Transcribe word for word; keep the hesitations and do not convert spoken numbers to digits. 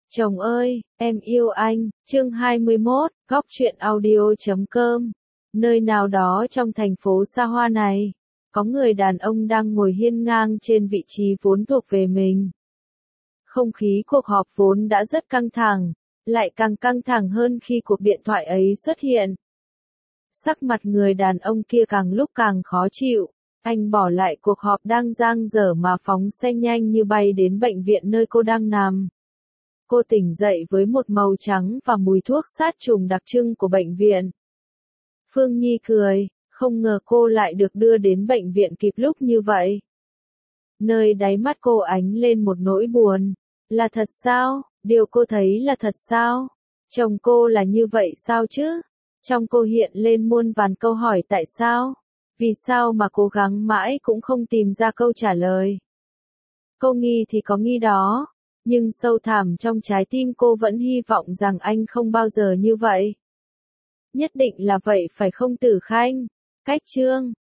Chồng ơi, em yêu anh, chương hai mươi mốt, góc truyện audio chấm com. Nơi nào đó trong thành phố xa hoa này, có người đàn ông đang ngồi hiên ngang trên vị trí vốn thuộc về mình. Không khí cuộc họp vốn đã rất căng thẳng, lại càng căng thẳng hơn khi cuộc điện thoại ấy xuất hiện. Sắc mặt người đàn ông kia càng lúc càng khó chịu, anh bỏ lại cuộc họp đang dang dở mà phóng xe nhanh như bay đến bệnh viện nơi cô đang nằm. Cô tỉnh dậy với một màu trắng và mùi thuốc sát trùng đặc trưng của bệnh viện. Phương Nhi cười, không ngờ cô lại được đưa đến bệnh viện kịp lúc như vậy. Nơi đáy mắt cô ánh lên một nỗi buồn. Là thật sao? Điều cô thấy là thật sao? Chồng cô là như vậy sao chứ? Trong cô hiện lên muôn vàn câu hỏi tại sao? Vì sao mà cố gắng mãi cũng không tìm ra câu trả lời? Cô nghi thì có nghi đó, nhưng sâu thẳm trong trái tim cô vẫn hy vọng rằng anh không bao giờ như vậy. Nhất định là vậy phải không Tử Khanh? Cách chương